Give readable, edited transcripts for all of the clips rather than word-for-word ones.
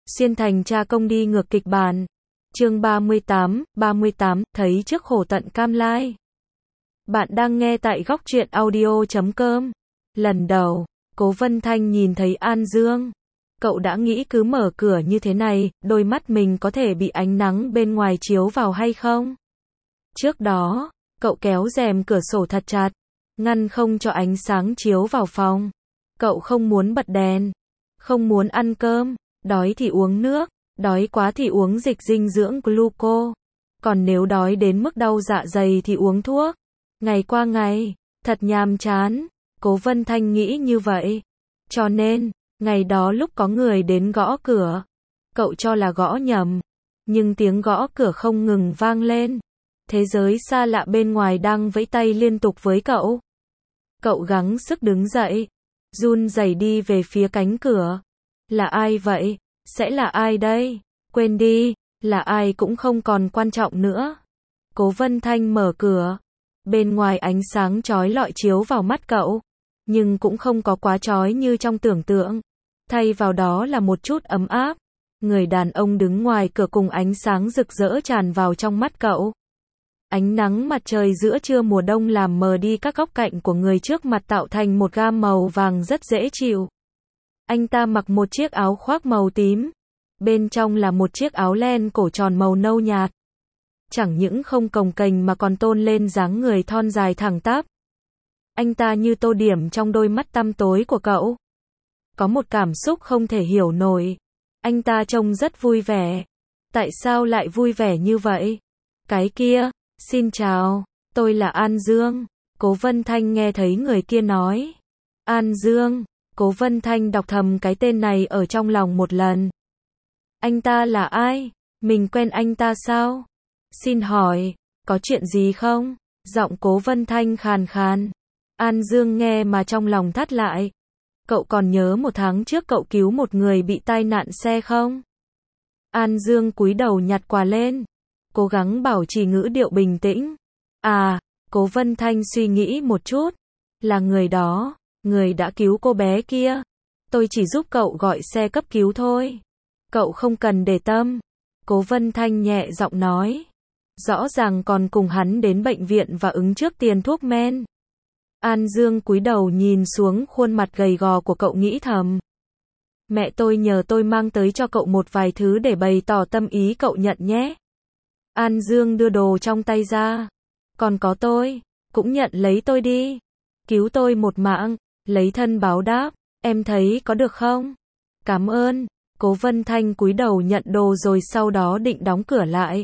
Xuyên thành cha công đi ngược kịch bản. Chương 38, thấy trước khổ tận cam lai. Bạn đang nghe tại góc truyện audio.com. Lần đầu, Cố Vân Thanh nhìn thấy An Dương. Cậu đã nghĩ cứ mở cửa như thế này, đôi mắt mình có thể bị ánh nắng bên ngoài chiếu vào hay không? Trước đó, cậu kéo rèm cửa sổ thật chặt, ngăn không cho ánh sáng chiếu vào phòng. Cậu không muốn bật đèn, không muốn ăn cơm, đói thì uống nước, đói quá thì uống dịch dinh dưỡng gluco. Còn nếu đói đến mức đau dạ dày thì uống thuốc. Ngày qua ngày, thật nhàm chán. Cố Vân Thanh nghĩ như vậy. Cho nên, ngày đó lúc có người đến gõ cửa, cậu cho là gõ nhầm. Nhưng tiếng gõ cửa không ngừng vang lên. Thế giới xa lạ bên ngoài đang vẫy tay liên tục với cậu. Cậu gắng sức đứng dậy, run rẩy đi về phía cánh cửa. Là ai vậy? Sẽ là ai đây? Quên đi, là ai cũng không còn quan trọng nữa. Cố Vân Thanh mở cửa. Bên ngoài ánh sáng chói lọi chiếu vào mắt cậu, nhưng cũng không có quá chói như trong tưởng tượng. Thay vào đó là một chút ấm áp. Người đàn ông đứng ngoài cửa cùng ánh sáng rực rỡ tràn vào trong mắt cậu. Ánh nắng mặt trời giữa trưa mùa đông làm mờ đi các góc cạnh của người trước mặt tạo thành một gam màu vàng rất dễ chịu. Anh ta mặc một chiếc áo khoác màu tím. Bên trong là một chiếc áo len cổ tròn màu nâu nhạt. Chẳng những không cồng kềnh mà còn tôn lên dáng người thon dài thẳng tắp. Anh ta như tô điểm trong đôi mắt tăm tối của cậu. Có một cảm xúc không thể hiểu nổi. Anh ta trông rất vui vẻ. Tại sao lại vui vẻ như vậy? Cái kia, xin chào, tôi là An Dương. Cố Vân Thanh nghe thấy người kia nói. An Dương. Cố Vân Thanh đọc thầm cái tên này ở trong lòng một lần. Anh ta là ai? Mình quen anh ta sao? Xin hỏi, có chuyện gì không? Giọng Cố Vân Thanh khàn khàn. An Dương nghe mà trong lòng thắt lại. Cậu còn nhớ 1 tháng trước cậu cứu một người bị tai nạn xe không? An Dương cúi đầu nhặt quà lên, cố gắng bảo trì ngữ điệu bình tĩnh. À, Cố Vân Thanh suy nghĩ một chút. Là người đó, người đã cứu cô bé kia. Tôi chỉ giúp cậu gọi xe cấp cứu thôi. Cậu không cần để tâm. Cố Vân Thanh nhẹ giọng nói. Rõ ràng còn cùng hắn đến bệnh viện và ứng trước tiền thuốc men. An Dương cúi đầu nhìn xuống khuôn mặt gầy gò của cậu nghĩ thầm. Mẹ tôi nhờ tôi mang tới cho cậu một vài thứ để bày tỏ tâm ý, cậu nhận nhé. An Dương đưa đồ trong tay ra. Còn có tôi, cũng nhận lấy tôi đi. Cứu tôi một mạng, lấy thân báo đáp, em thấy có được không? Cảm ơn. Cố Vân Thanh cúi đầu nhận đồ rồi sau đó định đóng cửa lại.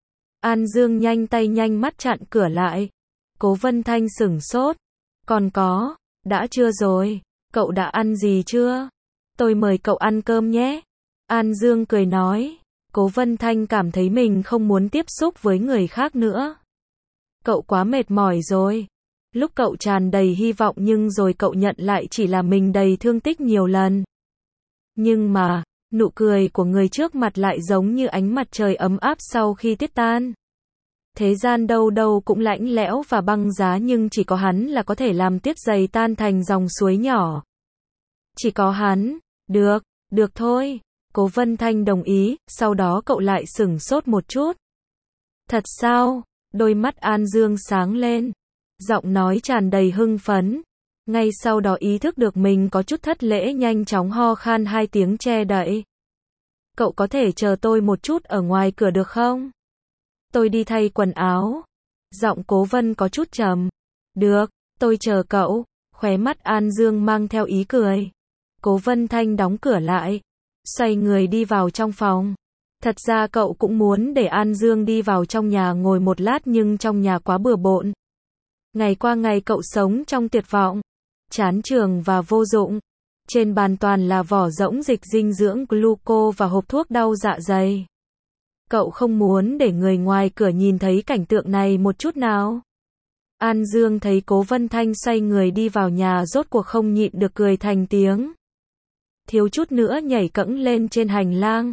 An Dương nhanh tay nhanh mắt chặn cửa lại. Cố Vân Thanh sửng sốt. Còn có, đã chưa rồi, cậu đã ăn gì chưa? Tôi mời cậu ăn cơm nhé. An Dương cười nói. Cố Vân Thanh cảm thấy mình không muốn tiếp xúc với người khác nữa. Cậu quá mệt mỏi rồi. Lúc cậu tràn đầy hy vọng nhưng rồi cậu nhận lại chỉ là mình đầy thương tích nhiều lần. Nhưng mà, nụ cười của người trước mặt lại giống như ánh mặt trời ấm áp sau khi tuyết tan. Thế gian đâu đâu cũng lạnh lẽo và băng giá nhưng chỉ có hắn là có thể làm tuyết dày tan thành dòng suối nhỏ. Chỉ có hắn. Được thôi. Cố Vân Thanh đồng ý, sau đó cậu lại sửng sốt một chút. Thật sao? Đôi mắt An Dương sáng lên. Giọng nói tràn đầy hưng phấn. Ngay sau đó ý thức được mình có chút thất lễ nhanh chóng ho khan 2 tiếng che đậy. Cậu có thể chờ tôi một chút ở ngoài cửa được không? Tôi đi thay quần áo. Giọng Cố Vân có chút trầm. Được, tôi chờ cậu. Khóe mắt An Dương mang theo ý cười. Cố Vân Thanh đóng cửa lại, xoay người đi vào trong phòng. Thật ra cậu cũng muốn để An Dương đi vào trong nhà ngồi một lát nhưng trong nhà quá bừa bộn. Ngày qua ngày cậu sống trong tuyệt vọng, chán trường và vô dụng. Trên bàn toàn là vỏ rỗng dịch dinh dưỡng gluco và hộp thuốc đau dạ dày. Cậu không muốn để người ngoài cửa nhìn thấy cảnh tượng này một chút nào. An Dương thấy Cố Vân Thanh xoay người đi vào nhà rốt cuộc không nhịn được cười thành tiếng. Thiếu chút nữa nhảy cẫng lên trên hành lang.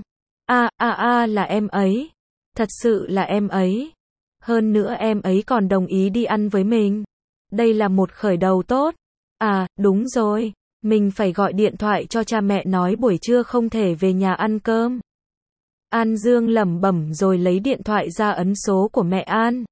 Là em ấy. Thật sự là em ấy. Hơn nữa em ấy còn đồng ý đi ăn với mình. Đây là một khởi đầu tốt. À, đúng rồi. Mình phải gọi điện thoại cho cha mẹ nói buổi trưa không thể về nhà ăn cơm. An Dương lẩm bẩm rồi lấy điện thoại ra ấn số của mẹ An.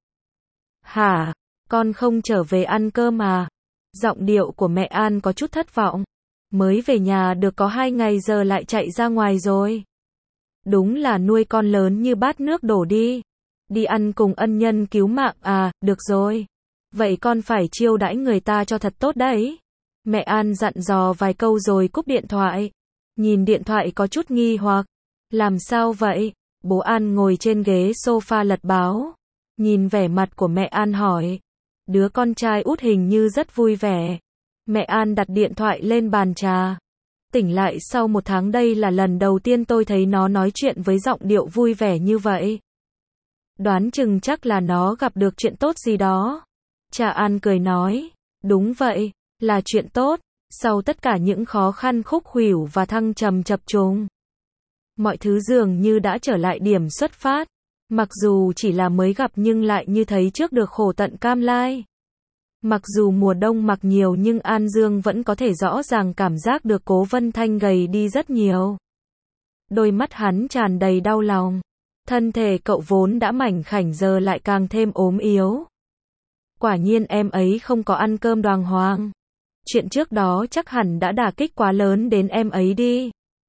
Hả? Con không trở về ăn cơm à? Giọng điệu của mẹ An có chút thất vọng. Mới về nhà được có 2 ngày giờ lại chạy ra ngoài rồi. Đúng là nuôi con lớn như bát nước đổ đi. Đi ăn cùng ân nhân cứu mạng à, được rồi. Vậy con phải chiêu đãi người ta cho thật tốt đấy. Mẹ An dặn dò vài câu rồi cúp điện thoại. Nhìn điện thoại có chút nghi hoặc. Làm sao vậy? Bố An ngồi trên ghế sofa lật báo. Nhìn vẻ mặt của mẹ An hỏi. Đứa con trai út hình như rất vui vẻ. Mẹ An đặt điện thoại lên bàn trà. Tỉnh lại sau 1 tháng đây là lần đầu tiên tôi thấy nó nói chuyện với giọng điệu vui vẻ như vậy. Đoán chừng chắc là nó gặp được chuyện tốt gì đó. Cha An cười nói. Đúng vậy, là chuyện tốt. Sau tất cả những khó khăn khúc khuỷu và thăng trầm chập trùng, mọi thứ dường như đã trở lại điểm xuất phát. Mặc dù chỉ là mới gặp nhưng lại như thấy trước được khổ tận cam lai. Mặc dù mùa đông mặc nhiều nhưng An Dương vẫn có thể rõ ràng cảm giác được Cố Vân Thanh gầy đi rất nhiều. Đôi mắt hắn tràn đầy đau lòng. Thân thể cậu vốn đã mảnh khảnh giờ lại càng thêm ốm yếu. Quả nhiên em ấy không có ăn cơm đàng hoàng. Chuyện trước đó chắc hẳn đã đả kích quá lớn đến em ấy đi.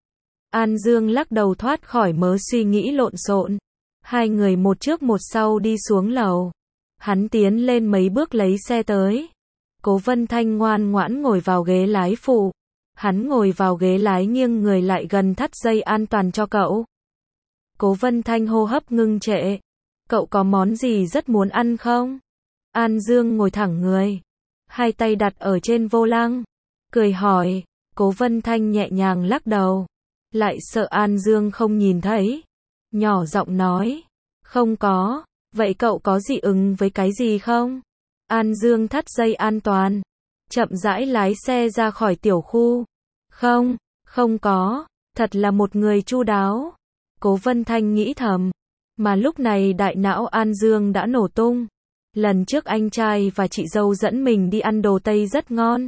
An Dương lắc đầu thoát khỏi mớ suy nghĩ lộn xộn. Hai người một trước một sau đi xuống lầu. Hắn tiến lên mấy bước lấy xe tới. Cố Vân Thanh ngoan ngoãn ngồi vào ghế lái phụ. Hắn ngồi vào ghế lái nghiêng người lại gần thắt dây an toàn cho cậu. Cố Vân Thanh hô hấp ngưng trệ. Cậu có món gì rất muốn ăn không? An Dương ngồi thẳng người. Hai tay đặt ở trên vô lăng. Cười hỏi. Cố Vân Thanh nhẹ nhàng lắc đầu. Lại sợ An Dương không nhìn thấy. Nhỏ giọng nói. Không có. Vậy cậu có dị ứng với cái gì không? An Dương thắt dây an toàn. Chậm rãi lái xe ra khỏi tiểu khu. Không, không có. Thật là một người chu đáo. Cố Vân Thanh nghĩ thầm. Mà lúc này đại não An Dương đã nổ tung. Lần trước anh trai và chị dâu dẫn mình đi ăn đồ Tây rất ngon.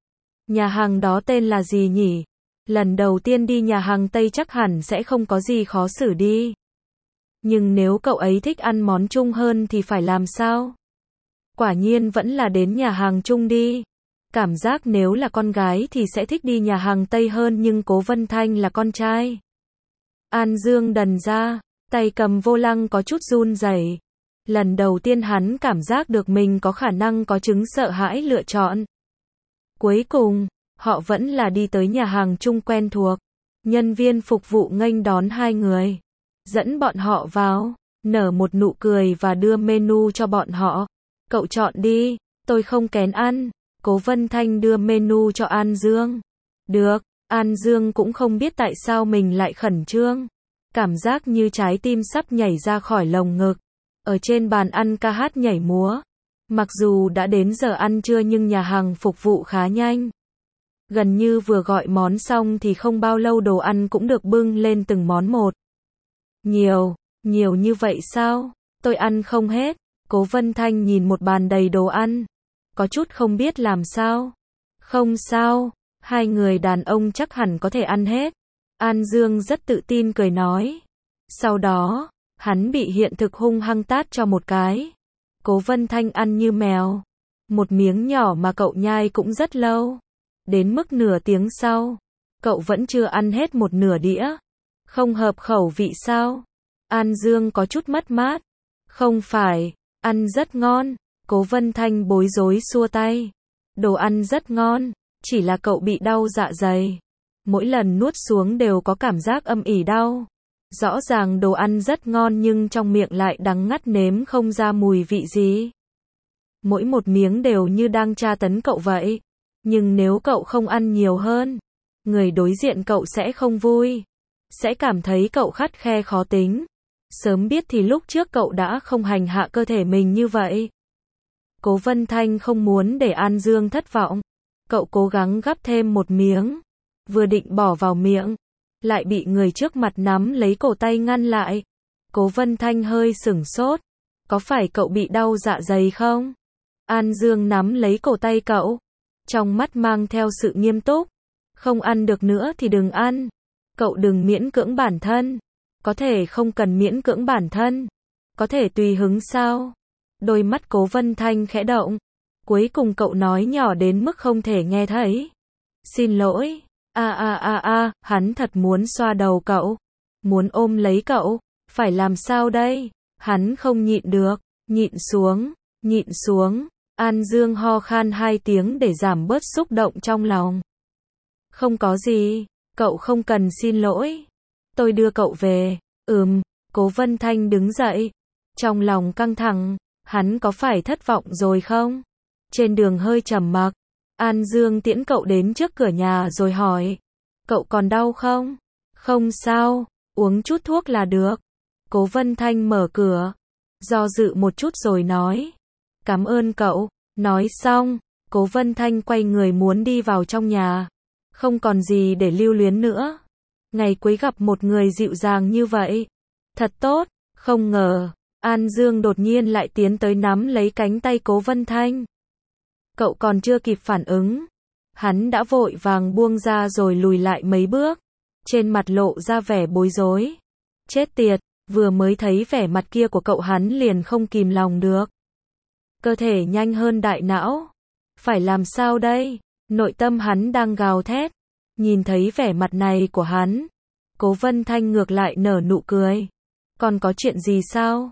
Nhà hàng đó tên là gì nhỉ? Lần đầu tiên đi nhà hàng Tây chắc hẳn sẽ không có gì khó xử đi. Nhưng nếu cậu ấy thích ăn món Trung hơn thì phải làm sao? Quả nhiên vẫn là đến nhà hàng Trung đi. Cảm giác nếu là con gái thì sẽ thích đi nhà hàng Tây hơn nhưng Cố Vân Thanh là con trai. An Dương đần ra, tay cầm vô lăng có chút run rẩy. Lần đầu tiên hắn cảm giác được mình có khả năng có chứng sợ hãi lựa chọn. Cuối cùng, họ vẫn là đi tới nhà hàng Trung quen thuộc. Nhân viên phục vụ nghênh đón hai người. Dẫn bọn họ vào, nở một nụ cười và đưa menu cho bọn họ. Cậu chọn đi, tôi không kén ăn. Cố Vân Thanh đưa menu cho An Dương. Được, An Dương cũng không biết tại sao mình lại khẩn trương. Cảm giác như trái tim sắp nhảy ra khỏi lồng ngực. Ở trên bàn ăn ca hát nhảy múa. Mặc dù đã đến giờ ăn trưa nhưng nhà hàng phục vụ khá nhanh. Gần như vừa gọi món xong thì không bao lâu đồ ăn cũng được bưng lên từng món một. Nhiều như vậy sao? Tôi ăn không hết. Cố Vân Thanh nhìn một bàn đầy đồ ăn. Có chút không biết làm sao. Không sao, hai người đàn ông chắc hẳn có thể ăn hết. An Dương rất tự tin cười nói. Sau đó, hắn bị hiện thực hung hăng tát cho một cái. Cố Vân Thanh ăn như mèo. Một miếng nhỏ mà cậu nhai cũng rất lâu. Đến mức nửa tiếng sau, cậu vẫn chưa ăn hết một nửa đĩa. Không hợp khẩu vị sao? An Dương có chút mất mát. Không phải, ăn rất ngon. Cố Vân Thanh bối rối xua tay. Đồ ăn rất ngon, chỉ là cậu bị đau dạ dày. Mỗi lần nuốt xuống đều có cảm giác âm ỉ đau. Rõ ràng đồ ăn rất ngon nhưng trong miệng lại đắng ngắt nếm không ra mùi vị gì. Mỗi một miếng đều như đang tra tấn cậu vậy. Nhưng nếu cậu không ăn nhiều hơn, người đối diện cậu sẽ không vui. Sẽ cảm thấy cậu khắt khe khó tính. Sớm biết thì lúc trước cậu đã không hành hạ cơ thể mình như vậy. Cố Vân Thanh không muốn để An Dương thất vọng. Cậu cố gắng gắp thêm một miếng. Vừa định bỏ vào miệng, lại bị người trước mặt nắm lấy cổ tay ngăn lại. Cố Vân Thanh hơi sửng sốt. Có phải cậu bị đau dạ dày không? An Dương nắm lấy cổ tay cậu. Trong mắt mang theo sự nghiêm túc. Không ăn được nữa thì đừng ăn. Cậu đừng miễn cưỡng bản thân. Có thể không cần miễn cưỡng bản thân. Có thể tùy hứng sao? Đôi mắt Cố Vân Thanh khẽ động. Cuối cùng cậu nói nhỏ đến mức không thể nghe thấy. Xin lỗi. Hắn thật muốn xoa đầu cậu. Muốn ôm lấy cậu. Phải làm sao đây? Hắn không nhịn được. Nhịn xuống. An Dương ho khan 2 tiếng để giảm bớt xúc động trong lòng. Không có gì. Cậu không cần xin lỗi. Tôi đưa cậu về. Cố Vân Thanh đứng dậy. Trong lòng căng thẳng. Hắn có phải thất vọng rồi không? Trên đường hơi trầm mặc. An Dương tiễn cậu đến trước cửa nhà rồi hỏi. Cậu còn đau không? Không sao. Uống chút thuốc là được. Cố Vân Thanh mở cửa. Do dự một chút rồi nói. Cảm ơn cậu. Nói xong, Cố Vân Thanh quay người muốn đi vào trong nhà. Không còn gì để lưu luyến nữa. Ngày cuối gặp một người dịu dàng như vậy. Thật tốt. Không ngờ, An Dương đột nhiên lại tiến tới nắm lấy cánh tay Cố Vân Thanh. Cậu còn chưa kịp phản ứng. Hắn đã vội vàng buông ra rồi lùi lại mấy bước. Trên mặt lộ ra vẻ bối rối. Chết tiệt, vừa mới thấy vẻ mặt kia của cậu hắn liền không kìm lòng được. Cơ thể nhanh hơn đại não. Phải làm sao đây? Nội tâm hắn đang gào thét. Nhìn thấy vẻ mặt này của hắn. Cố Vân Thanh ngược lại nở nụ cười. Còn có chuyện gì sao?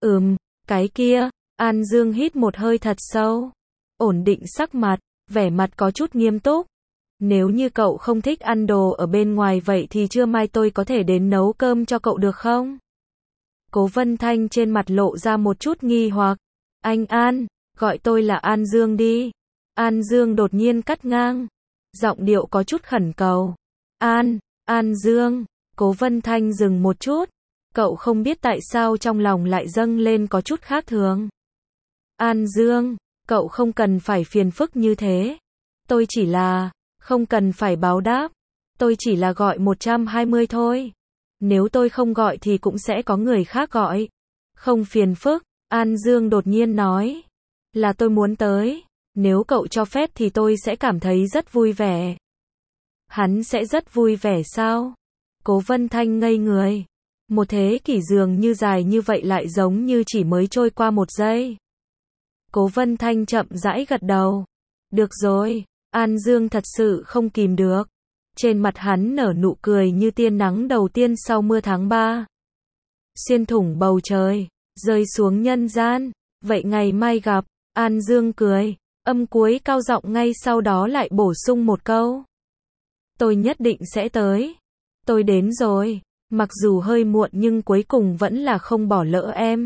Cái kia. An Dương hít một hơi thật sâu. Ổn định sắc mặt, vẻ mặt có chút nghiêm túc. Nếu như cậu không thích ăn đồ ở bên ngoài vậy thì trưa mai tôi có thể đến nấu cơm cho cậu được không? Cố Vân Thanh trên mặt lộ ra một chút nghi hoặc. Anh An, gọi tôi là An Dương đi. An Dương đột nhiên cắt ngang. Giọng điệu có chút khẩn cầu. An Dương. Cố Vân Thanh dừng một chút. Cậu không biết tại sao trong lòng lại dâng lên có chút khác thường. An Dương, cậu không cần phải phiền phức như thế. Tôi chỉ là, không cần phải báo đáp. Tôi chỉ là gọi 120 thôi. Nếu tôi không gọi thì cũng sẽ có người khác gọi. Không phiền phức, An Dương đột nhiên nói. Là tôi muốn tới. Nếu cậu cho phép thì tôi sẽ cảm thấy rất vui vẻ. Hắn sẽ rất vui vẻ sao? Cố Vân Thanh ngây người. Một thế kỷ dường như dài như vậy lại giống như chỉ mới trôi qua 1 giây. Cố Vân Thanh chậm rãi gật đầu. Được rồi, An Dương thật sự không kìm được. Trên mặt hắn nở nụ cười như tia nắng đầu tiên sau mưa tháng 3. Xuyên thủng bầu trời, rơi xuống nhân gian. Vậy ngày mai gặp. An Dương cười. Âm cuối cao giọng ngay sau đó lại bổ sung một câu. Tôi nhất định sẽ tới. Tôi đến rồi. Mặc dù hơi muộn nhưng cuối cùng vẫn là không bỏ lỡ em.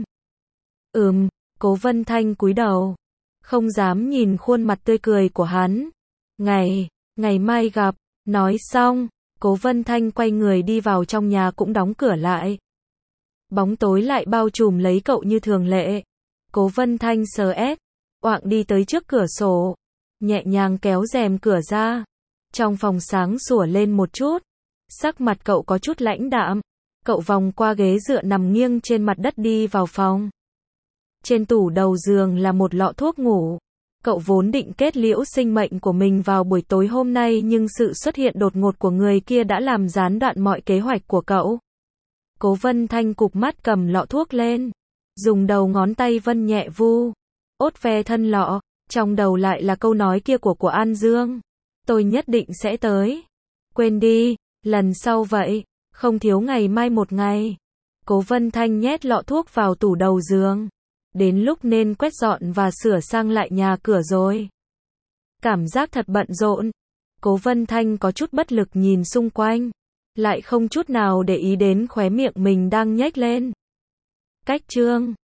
Cố Vân Thanh cúi đầu. Không dám nhìn khuôn mặt tươi cười của hắn. Ngày mai gặp. Nói xong, Cố Vân Thanh quay người đi vào trong nhà cũng đóng cửa lại. Bóng tối lại bao trùm lấy cậu như thường lệ. Cố Vân Thanh oạng đi tới trước cửa sổ. Nhẹ nhàng kéo rèm cửa ra. Trong phòng sáng sủa lên một chút. Sắc mặt cậu có chút lãnh đạm. Cậu vòng qua ghế dựa nằm nghiêng trên mặt đất đi vào phòng. Trên tủ đầu giường là một lọ thuốc ngủ. Cậu vốn định kết liễu sinh mệnh của mình vào buổi tối hôm nay nhưng sự xuất hiện đột ngột của người kia đã làm gián đoạn mọi kế hoạch của cậu. Cố Vân Thanh cụp mắt cầm lọ thuốc lên. Dùng đầu ngón tay vân nhẹ vu. Ốt ve thân lọ. Trong đầu lại là câu nói kia của An Dương. Tôi nhất định sẽ tới. Quên đi. Lần sau vậy. Không thiếu ngày mai một ngày. Cố Vân Thanh nhét lọ thuốc vào tủ đầu giường. Đến lúc nên quét dọn và sửa sang lại nhà cửa rồi. Cảm giác thật bận rộn. Cố Vân Thanh có chút bất lực nhìn xung quanh. Lại không chút nào để ý đến khóe miệng mình đang nhếch lên. Cách chương